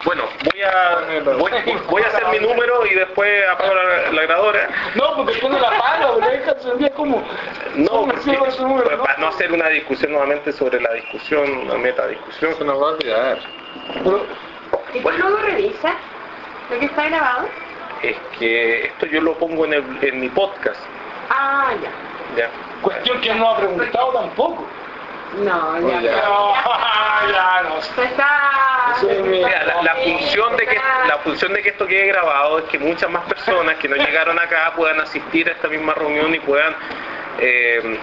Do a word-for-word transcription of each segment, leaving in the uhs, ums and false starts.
Bueno, voy a voy, voy a hacer mi número y después apago la, la grabadora. No, porque tú no la apagas, la dejas encendida como... No, porque, pues, para no hacer una discusión nuevamente sobre la discusión, una metadiscusión. Se nos va a olvidar. Pero, ¿Y tú luego revisas lo que está grabado? Es que esto yo lo pongo en, el, en mi podcast. Ah, ya. Ya. cuestión que no ha preguntado tampoco. No, ya. Ya. No, ya no. Se está... Sí, mira, Mira, la, la función de que la función de que esto quede grabado es que muchas más personas que no llegaron acá puedan asistir a esta misma reunión y puedan eh,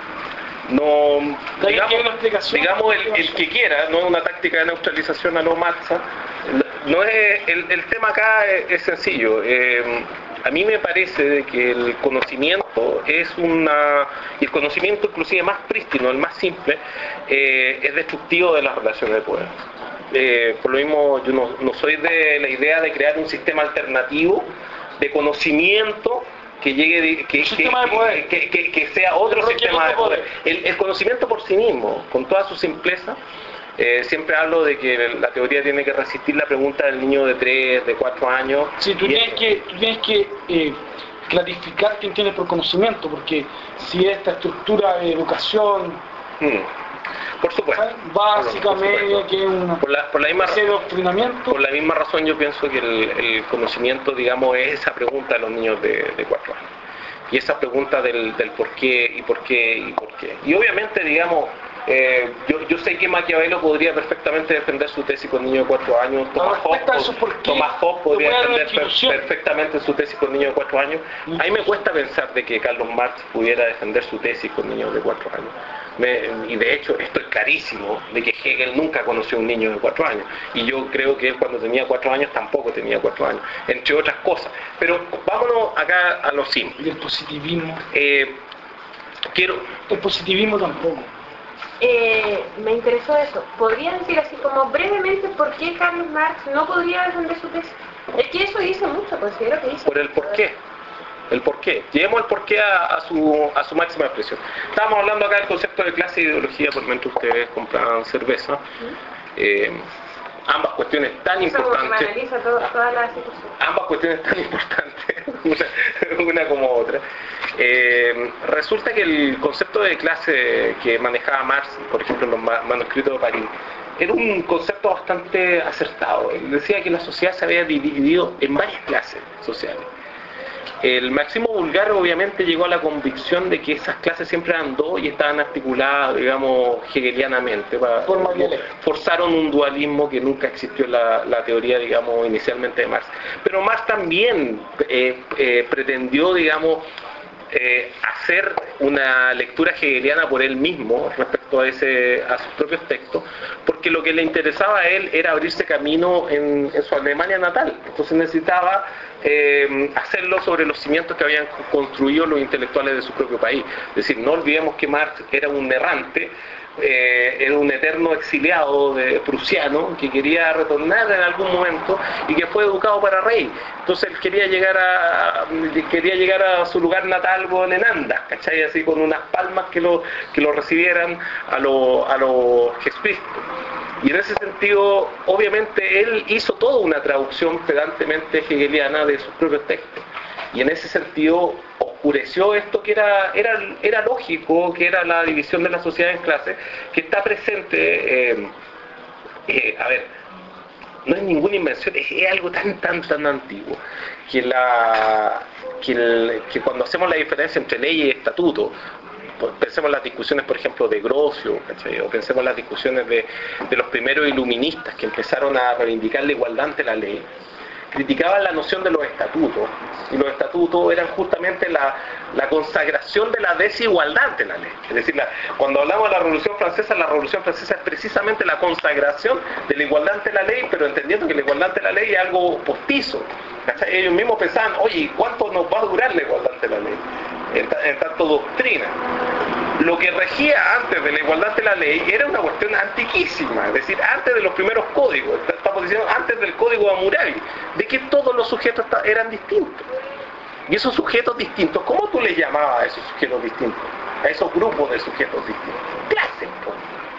no digamos, digamos el, el que quiera, no es una táctica de neutralización a lo Marxa. No es el, el tema acá es, es sencillo. Eh, a mí me parece de que el conocimiento es una, y el conocimiento inclusive más prístino, el más simple, eh, es destructivo de las relaciones de poder. Eh, por lo mismo yo no, no soy de la idea de crear un sistema alternativo de conocimiento que llegue de, que, que, que, que, que, que sea otro sistema de poder. El, el conocimiento por sí mismo, con toda su simpleza, eh, siempre hablo de que la teoría tiene que resistir la pregunta del niño de tres, de cuatro años. Sí, tú tienes que, tú tienes que eh, clarificar qué entiendes por conocimiento, porque si esta estructura de educación... Hmm. Por supuesto. Básicamente, que es una por la, por la misma ese doctrinamiento. Por la misma razón yo pienso que el, el conocimiento, digamos, es esa pregunta de los niños de, de cuatro años. Y esa pregunta del, del por qué y por qué y por qué. Y obviamente, digamos, eh, yo, yo sé que Maquiavelo podría perfectamente defender su tesis con niños de cuatro años. Tomás Hobbes, Tomás Hobbes podría defender per, perfectamente su tesis con niños de cuatro años. A mí me cuesta pensar de que Carlos Marx pudiera defender su tesis con niños de cuatro años. Me, y de hecho estoy clarísimo de que Hegel nunca conoció a un niño de cuatro años y yo creo que él cuando tenía cuatro años tampoco tenía cuatro años, entre otras cosas. Pero vámonos acá a lo simple. Y el positivismo. Eh, quiero... El positivismo tampoco. Eh, me interesó eso. ¿Podría decir así como brevemente por qué Carlos Marx no podría defender su tesis? Es que eso dice mucho, considero que dice por el por qué. El porqué. Llevemos el porqué a, a, su, a su máxima expresión. Estábamos hablando acá del concepto de clase e ideología por mientras ustedes compraban cerveza. Eh, ambas cuestiones tan eso importantes. Todo, toda la situación. Ambas cuestiones tan importantes, una, una como otra. Eh, resulta que el concepto de clase que manejaba Marx, por ejemplo en los manuscritos de París, era un concepto bastante acertado. Él decía que la sociedad se había dividido en varias clases sociales. El marxismo vulgar obviamente llegó a la convicción de que esas clases siempre eran dos y estaban articuladas, digamos, hegelianamente. Para, forzaron un dualismo que nunca existió en la, la teoría, digamos, inicialmente de Marx. Pero Marx también eh, eh, pretendió, digamos, eh, hacer una lectura hegeliana por él mismo respecto a, ese, a sus propios textos, porque lo que le interesaba a él era abrirse camino en, en su Alemania natal. Entonces necesitaba Eh, hacerlo sobre los cimientos que habían construido los intelectuales de su propio país. Es decir, no olvidemos que Marx era un errante, eh, era un eterno exiliado de, prusiano que quería retornar en algún momento y que fue educado para rey. Entonces él quería llegar a quería llegar a su lugar natal en Andas, ¿cachai? Así con unas palmas que lo, que lo recibieran a los a los jesuitas. Y en ese sentido, obviamente, él hizo toda una traducción pedantemente hegeliana de sus propios textos. Y en ese sentido, oscureció esto que era, era, era lógico, que era la división de la sociedad en clases, que está presente, eh, eh, a ver, no es ninguna invención, es, es algo tan, tan, tan antiguo, que, la, que, el, que cuando hacemos la diferencia entre ley y estatuto, pensemos en las discusiones, por ejemplo, de Grocio, ¿cachai? O pensemos en las discusiones de, de los primeros iluministas que empezaron a reivindicar la igualdad ante la ley, criticaban la noción de los estatutos, y los estatutos eran justamente la, la consagración de la desigualdad ante la ley. Es decir, la, cuando hablamos de la Revolución Francesa, la Revolución Francesa es precisamente la consagración de la igualdad ante la ley, pero entendiendo que la igualdad ante la ley es algo postizo, ¿cachai? Ellos mismos pensaban, oye, ¿cuánto nos va a durar la igualdad ante la ley? En, en tanto doctrina. Lo que regía antes de la igualdad ante la ley era una cuestión antiquísima, es decir, antes de los primeros códigos, estamos diciendo antes del código de Hammurabi, de que todos los sujetos eran distintos. Y esos sujetos distintos, ¿cómo tú les llamabas a esos sujetos distintos? A esos grupos de sujetos distintos. Clases,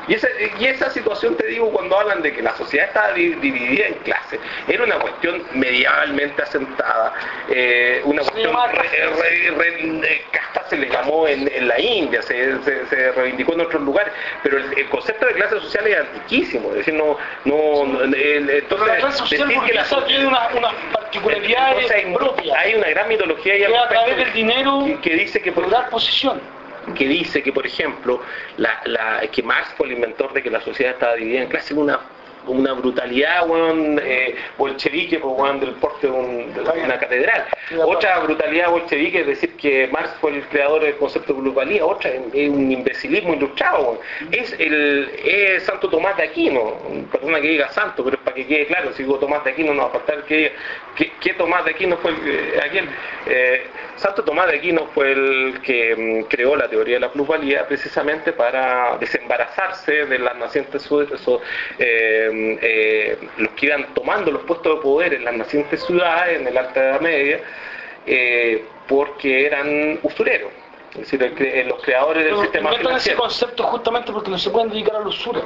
Y esa, y esa situación, te digo, cuando hablan de que la sociedad estaba di- dividida en clases, era una cuestión medievalmente asentada, eh, una Se cuestión llamaba re, re- re- eh, casta se le llamó en, en la India, se, se, se reivindicó en otros lugares, pero el, el concepto de clase social es antiquísimo, es decir, no, no, no- el- el- entonces, Pero la clase social decir que la burguesa tiene unas una particularidades entonces hay, propias, hay una gran mitología ahí al que a respecto través del dinero que, que dice que por, lograr posición. que dice que, por ejemplo, la, la, que Marx fue el inventor de que la sociedad estaba dividida en clases, una, una brutalidad, weón, eh, bolchevique, pues, weón, del porte de, un, de una catedral. Otra brutalidad bolchevique es decir que Marx fue el creador del concepto de plusvalía, otra es un imbecilismo ilustrado, weón. Es el es Santo Tomás de Aquino, perdona que diga santo, pero es para que quede claro, si digo Tomás de Aquino no va a faltar que diga que, que Tomás de Aquino fue el, eh, aquel. Eh, Santo Tomás de Aquino fue el que mm, creó la teoría de la plusvalía precisamente para desembarazarse de las nacientes su- su- eh, eh, los que iban tomando los puestos de poder en las nacientes ciudades en el Alta Edad Media, eh, porque eran usureros, es decir, el cre- los creadores del Pero sistema inventan ese financiero. concepto justamente porque no se pueden dedicar a la usura.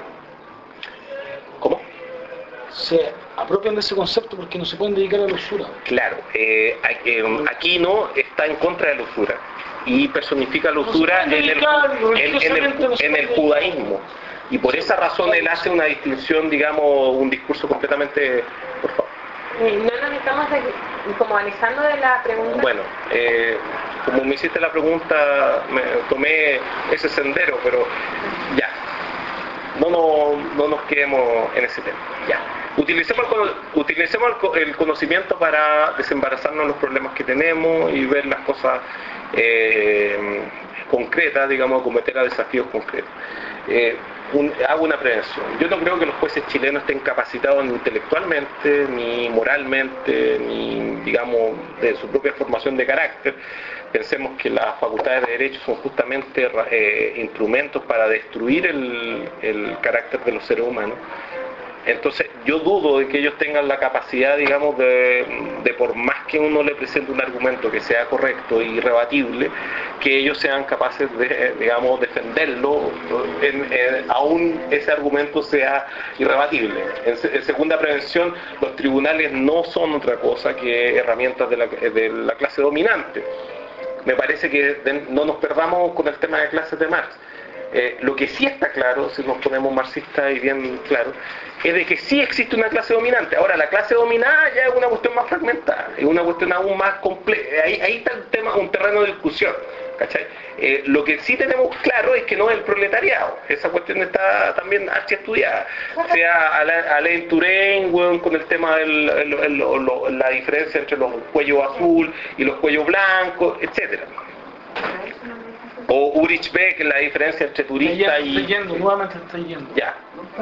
¿Cómo? Se apropian de ese concepto porque no se pueden dedicar a la usura. Claro, eh, a- eh, Aquino está en contra de la usura y personifica la usura en el, en, en el, en el judaísmo. Y por esa razón él hace una distinción, digamos, un discurso completamente... Por favor. Eh, No nos estamos de- como alejando de la pregunta. Bueno, eh, como me hiciste la pregunta, me tomé ese sendero, pero ya. No, no, no nos quedemos en ese tema. Ya. Utilicemos, el, cono- utilicemos el, co- el conocimiento para desembarazarnos de los problemas que tenemos y ver las cosas eh, concretas, digamos, acometer a desafíos concretos. Eh, un- hago una prevención. Yo no creo que los jueces chilenos estén capacitados ni intelectualmente, ni moralmente, ni, digamos, de su propia formación de carácter. Pensemos que las facultades de derecho son justamente eh, instrumentos para destruir el, el carácter de los seres humanos. Entonces yo dudo de que ellos tengan la capacidad, digamos, de, de por más que uno le presente un argumento que sea correcto y rebatible, que ellos sean capaces de, digamos, defenderlo, en, en, aún ese argumento sea irrebatible. En, en segunda prevención, los tribunales no son otra cosa que herramientas de la, de la clase dominante. Me parece que de, no nos perdamos con el tema de clases de Marx. Eh, lo que sí está claro, si nos ponemos marxistas y bien claro, es de que sí existe una clase dominante. Ahora, la clase dominada ya es una cuestión más fragmentada, es una cuestión aún más compleja. Ahí, ahí está el tema, un terreno de discusión, ¿cachai? Eh, lo que sí tenemos claro es que no es el proletariado. Esa cuestión está también archiestudiada. Sea Alain Touraine, bueno, con el tema de la diferencia entre los cuellos azul y los cuellos blancos, etcétera. O Ulrich Beck, la diferencia entre turista y... Estoy yendo, nuevamente estoy yendo. Ya.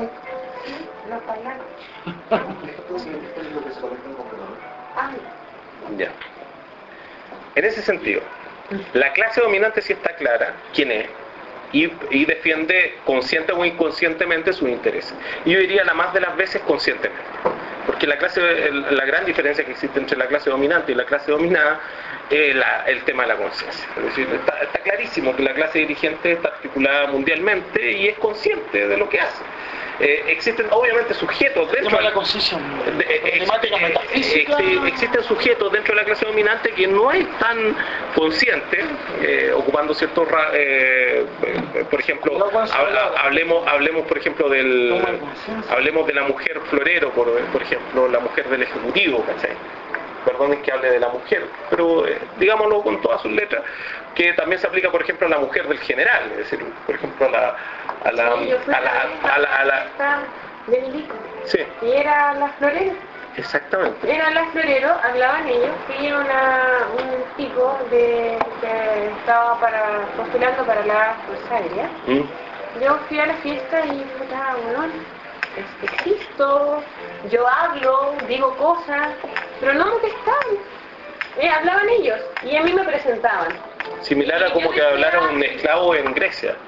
Ya. En ese sentido, la clase dominante sí está clara quién es y, y defiende consciente o inconscientemente sus intereses. Y yo diría la más de las veces conscientemente. Porque la clase, el- la gran diferencia que existe entre la clase dominante y la clase dominada es la- el tema de la conciencia. Es decir, está, está clarísimo que la clase dirigente está articulada mundialmente y es consciente de lo que hace. Eh, existen obviamente sujetos dentro de la conciencia, de- eh, problemática eh, metafísica. eh, existen sujetos dentro de la clase dominante que no es tan consciente, eh, ocupando ciertos ra- eh, eh, por ejemplo, hab- hablemos hablemos por ejemplo del hablemos de la mujer florero, por, por ejemplo, la mujer del ejecutivo, ¿cachai? Perdonen que hable de la mujer, pero eh, digámoslo con todas sus letras, que también se aplica, por ejemplo, a la mujer del general, es decir, por ejemplo, a la a la Sí, yo fui a la a la, a la- esta de Milico. sí, Y era la florero. exactamente. Era la florero, hablaban ellos, fui una, un tipo de, que estaba para, postulando para la Fuerza Aérea. ¿Mm? Yo fui a la fiesta y puta, weón, es- existo, yo hablo, digo cosas, pero no me pescaban. Eh, hablaban ellos y a mí me presentaban. Similar a como que hablara un esclavo en Grecia.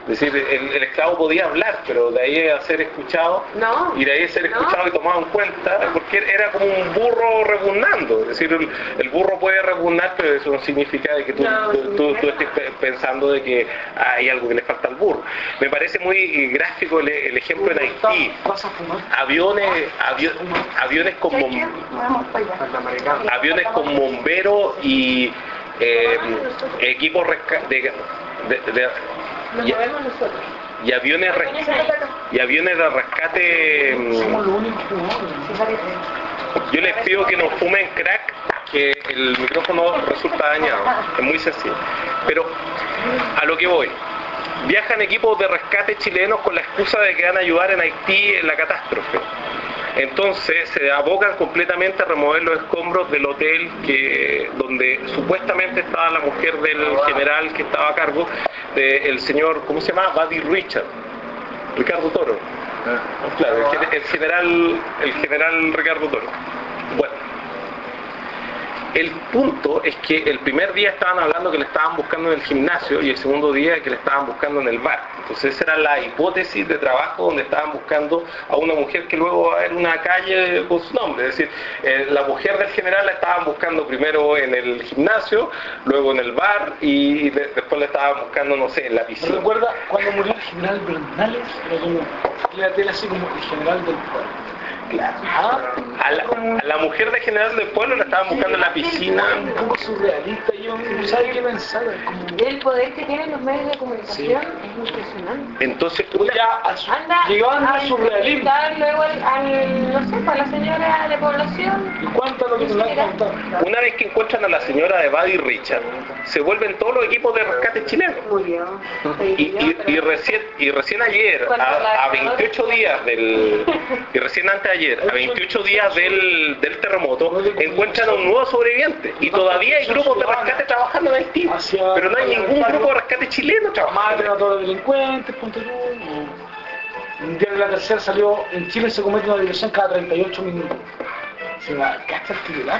Es decir, el, el esclavo podía hablar, pero de ahí a ser escuchado, No, y de ahí a ser escuchado no. y tomado en cuenta, porque era como un burro rebuznando. Es decir, el, el burro puede rebuznar, pero eso no significa de que tú, No, tú, tú- tú no. estés pe- pensando de que hay algo que le falta al burro. Me parece muy gráfico el, el ejemplo en Haití. ¿Vas a fumar? Aviones, avio- aviones con ¿Sabes bom- qué? Vamos para allá. aviones con bomberos y eh, equipos resca- de, de- de- Nos y, movemos nosotros. y aviones res- y aviones de rescate. Somos mm, los únicos jugadores. Yo les pido que no fumen crack, que el micrófono resulta dañado. Es muy sencillo. Pero a lo que voy. Viajan equipos de rescate chilenos con la excusa de que van a ayudar en Haití en la catástrofe. Entonces se abocan completamente a remover los escombros del hotel que donde supuestamente estaba la mujer del general que estaba a cargo del señor, ¿cómo se llama? Buddy Richard, Ricardo Toro. Claro, el, gen- el general, el general Ricardo Toro. Bueno, el punto es que el primer día estaban hablando que le estaban buscando en el gimnasio y el segundo día que le estaban buscando en el bar. Entonces esa era la hipótesis de trabajo donde estaban buscando a una mujer que luego va a haber una calle con su nombre. Es decir, eh, la mujer del general la estaban buscando primero en el gimnasio, luego en el bar y de- después la estaban buscando, no sé, en la ¿Me piscina. recuerda cuando murió el general Bernales? Era como, la tele así como el general del pueblo. Claro. Ah, A la, a la mujer del general del pueblo la estaban buscando en la piscina. un poco surrealista, yo no sabía qué pensar. Como... El poder que tienen los medios de comunicación es impresionante. Entonces, Pero una, ya al su- Anda llegaban a al surrealismo. entrevistar luego al, al, no sé, para la señora de población. ¿Y cuánto es lo que te lo han contado? una vez que encuentran a la señora de Buddy Richard, se vuelven todos los equipos de rescate chilenos. Murió. Y, y, y recién y recién ayer, a, a veintiocho días del y recién antes de ayer, a veintiocho días del, del terremoto, encuentran a un nuevo sobreviviente y todavía hay grupos de rescate trabajando en Haití, pero no hay ningún grupo de rescate chileno Maten trabajando. a todos los delincuentes, ponte tú. no. Un día de la tercera salió, en Chile se comete una violación cada treinta y ocho minutos. Se la gasta el titular.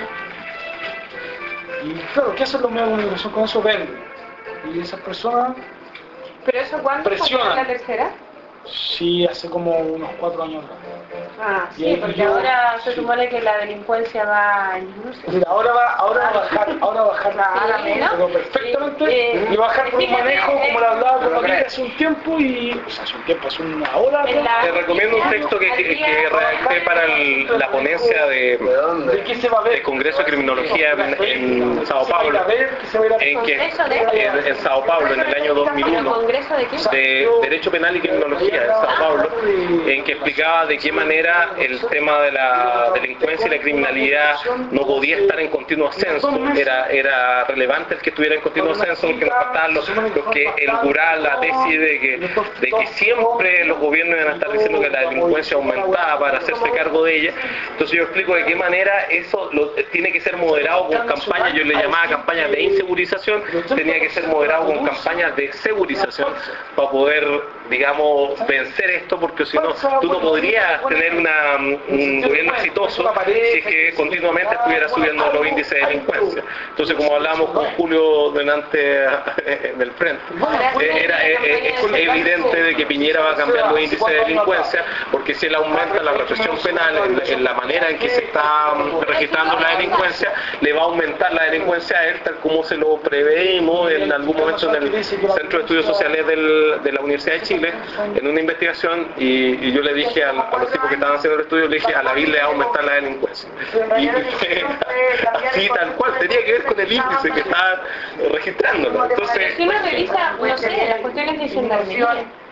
Y claro, ¿qué hacen los medios de comunicación con eso? Venden. Y esas personas, ¿Pero eso cuándo? Presionan. ¿Fue la tercera? sí, hace como unos cuatro años atrás. Ah, Y sí, ahí porque yo- ahora se sí. supone que la delincuencia va a disminuir. Mira, ahora va, ahora va a bajar, ahora va a bajar Sí, ¿no? pero perfectamente, Eh, y va a bajar por un fíjate, manejo como eh, lo hablaba con pero María crees. hace un tiempo y, o sea, hace un tiempo, hace una hora, En la- Te recomiendo un texto que, que, que redacté para el- la ponencia de, ¿de qué se va a ver? del Congreso de Criminología en, en Sao ¿Se va a ir Paulo, a ver? ¿Qué se va a ir a ver? en que ¿Congreso de? en, en Sao Paulo en el año dos mil ¿Pero uno. congreso de qué? De Derecho Penal y Criminología de Sao Paulo, en que explicaba de qué manera el tema de la delincuencia y la criminalidad no podía estar en continuo ascenso. Era, era relevante el que estuviera en continuo ascenso, porque nos faltaban los, los que elaburaban la tesis de que, de que siempre los gobiernos iban a estar diciendo que la delincuencia aumentaba para hacerse cargo de ella. Entonces yo explico de qué manera eso lo, tiene que ser moderado con campañas, yo le llamaba campañas de insegurización, tenía que ser moderado con campañas de segurización para poder, digamos, vencer esto, porque si no, tú no podrías tener una, un gobierno exitoso si es que continuamente estuviera subiendo los índices de delincuencia. Entonces, como hablábamos con Julio delante del frente, eh, era, eh, eh, es evidente de que Piñera va a cambiar los índices de delincuencia, porque si él aumenta la represión penal en, en la manera en que se está mm, registrando la delincuencia, le va a aumentar la delincuencia a él, tal como se lo preveímos en algún momento en el Centro de Estudios Sociales del, de la Universidad de Chile, en una investigación, y, y yo le dije a, a los tipos que estaban haciendo el estudio, le dije, a la B I le va a aumentar la delincuencia. Y fue así tal cual, tenía que ver con el índice que estaba registrándolo. Entonces, Si uno revisa, no sé, las cuestiones de gendarmería,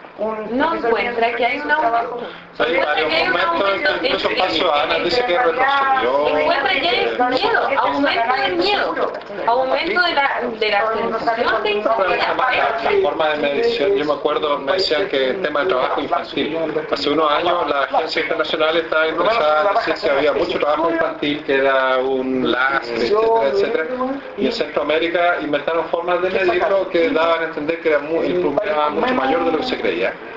no encuentra que hay un aumento. Hay varios momentos en que incluso Paso Ana dice que retrocedió. Encuentra que hay miedo, aumento del miedo, aumento de la, de la sensación de Pero además, la, la inseguridad. forma de medición, yo me acuerdo, me decían que el tema del trabajo infantil. Hace unos años la agencia internacional estaba interesada en decir si había mucho trabajo infantil, que era un láser, etcétera, etcétera. Y en Centroamérica inventaron formas de medirlo que daban a entender que era muy, el problema era mucho mayor de lo que se creía.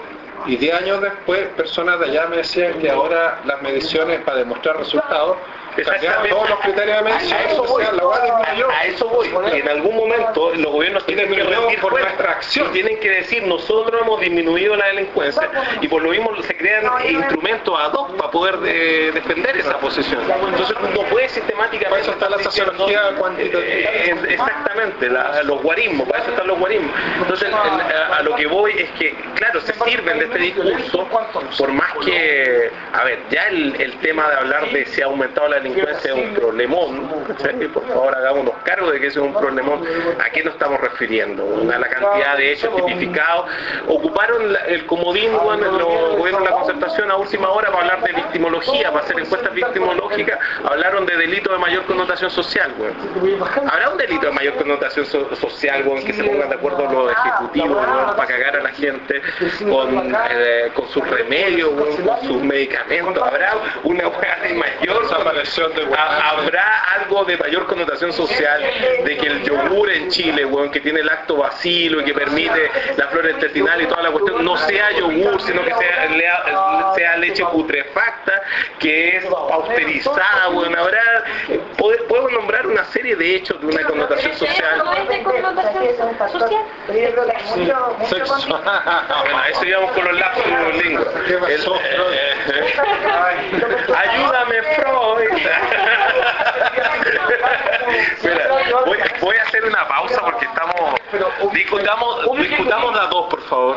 Y diez años después, personas de allá me decían que ahora las mediciones para demostrar resultados cambiaron todos los criterios de medición. A eso voy, O sea, la hueá disminuyó. a eso voy. En algún momento los gobiernos tienen que rendir por cuentas, nuestra acción. tienen que decir nosotros hemos disminuido la delincuencia y por lo mismo se crean instrumentos ad hoc para poder de- defender esa posición. Entonces no puede sistemáticamente. Para eso está la sociología cuantitativa. Eh, eh, exactamente, la- los guarismos, para eso están los guarismos. Entonces el- a, a lo que voy es que, claro, se sirven de este discurso, por más que, a ver, ya el, el tema de hablar de si ha aumentado la delincuencia es un problemón, ¿cachai? Por favor hagámonos cargo de que ese es un problemón. ¿A qué nos estamos refiriendo? Una la cantidad de hechos tipificados. Ocuparon la- el comodín, bueno, en los gobiernos de la concertación a última hora para hablar de victimología, para hacer encuestas victimológicas, hablaron de delito de mayor connotación social, bueno. ¿Habrá un delito de mayor connotación so- social, bueno, que se pongan de acuerdo los ejecutivos, bueno, para cagar a la gente con, eh, con sus remedios, bueno, con sus medicamentos? ¿Habrá una hueá de mayor Desaparición de hueá. Ha- ¿Habrá algo de mayor connotación social de que el yogur en Chile, weón, que tiene lactobacilo y que permite la flora intestinal y toda la cuestión, no sea yogur, sino que sea, lea- sea leche putrefacta, que es pausterizada, weón? ¿Habrá, pode- puedo nombrar una serie de hechos de una connotación social? ¿No es de connotación social? Pero yo creo que hay mucho, mucho Sexo. conflicto. Bueno, a eso íbamos con los lapsus lingua. ¿Qué pasó, Ayúdame, Freud. Mira, voy, voy a hacer una pausa porque estamos discutamos discutamos de a dos, por favor.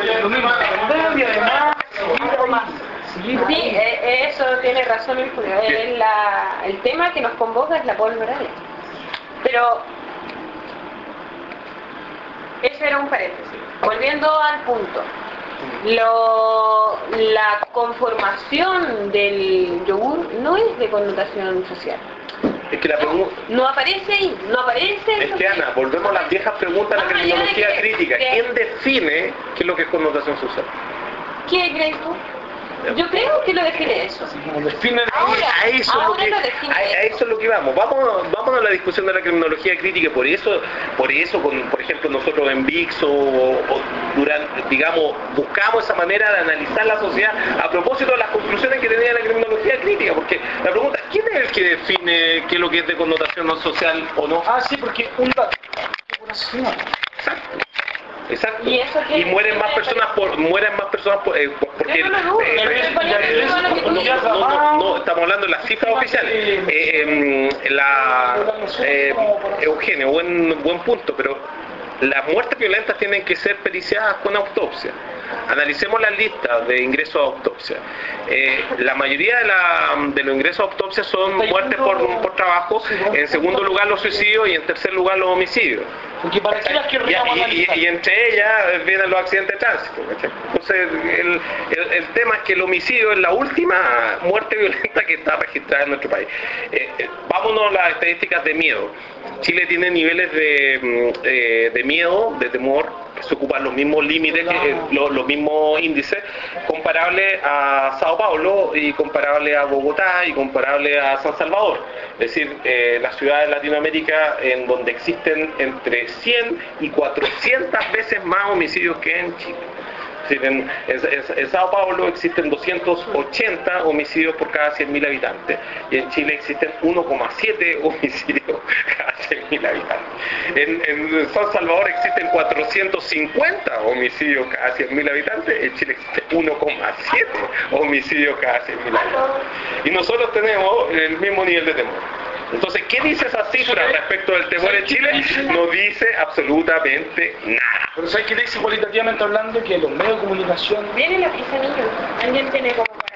Sí, eh, eso tiene razón el Julio. Eh, la- el tema que nos convoca es la pólvora. Pero ese era un paréntesis. Volviendo al punto. Lo, la conformación del yogur no es de connotación social. Es que la pregunta No aparece ahí, no aparece. es que, Ana, volvemos a las viejas preguntas de la Más allá de criminología que- crítica. que- ¿Quién define qué es lo que es connotación social? ¿Qué crees tú? Yo creo que lo define eso. Como define el- Ahora, A eso, es lo ahora que, lo define a, a eso. eso es lo que vamos. Vamos, vamos a la discusión de la criminología crítica. Por eso, por eso, con, por ejemplo, nosotros en V I X o, o durante, digamos, buscamos esa manera de analizar la sociedad a propósito de las conclusiones que tenía la criminología crítica. Porque la pregunta es, ¿quién es el que define qué es lo que es de connotación no social o no? Ah, sí, porque un dato. Un asesinato. Exacto. Exacto. ¿Y eso qué- Y mueren más personas por mueren más personas por, eh, por- porque Yo no lo dudo, eh, pero eh, es con eso no, lo que tú no, dices. no, no, no, estamos hablando de las cifras oficiales. Eh, em, la eh, Eugenio, buen buen punto, pero las muertes violentas tienen que ser periciadas con autopsia. Analicemos las listas de ingresos a autopsia. Eh, la mayoría de, la, de los ingresos a autopsia son muertes por, por trabajo, en segundo lugar los suicidios y en tercer lugar los homicidios. Porque pareciera que Y, rellamos y- analizar. y- y entre ellas vienen los accidentes de tránsito, ¿cachai? Entonces el, el- el tema es que el homicidio es la última muerte violenta que está registrada en nuestro país. Eh, eh, vámonos a las estadísticas de miedo. Chile tiene niveles de, mm, eh, de miedo, de temor, que se ocupan los mismos límites, que, eh, los, los mismos índices, comparables a Sao Paulo y comparables a Bogotá y comparables a San Salvador. Es decir, eh, las ciudades de Latinoamérica en donde existen entre cien y cuatrocientas veces más homicidios que en Chile. Es decir, en, en- en Sao Paulo existen doscientos ochenta homicidios por cada cien mil habitantes y en Chile existen uno coma siete homicidios cada cien mil habitantes. En, en San Salvador existen cuatrocientos cincuenta homicidios cada cien mil habitantes, en Chile existe uno coma siete homicidios cada cien mil habitantes. Y nosotros tenemos el mismo nivel de temor. Entonces, ¿qué dice esa cifra respecto del temor en Chile? No dice absolutamente nada. Pero ¿sabes qué dice cualitativamente hablando? Que los medios de comunicación Viene la prisa, niño. Alguien tiene como...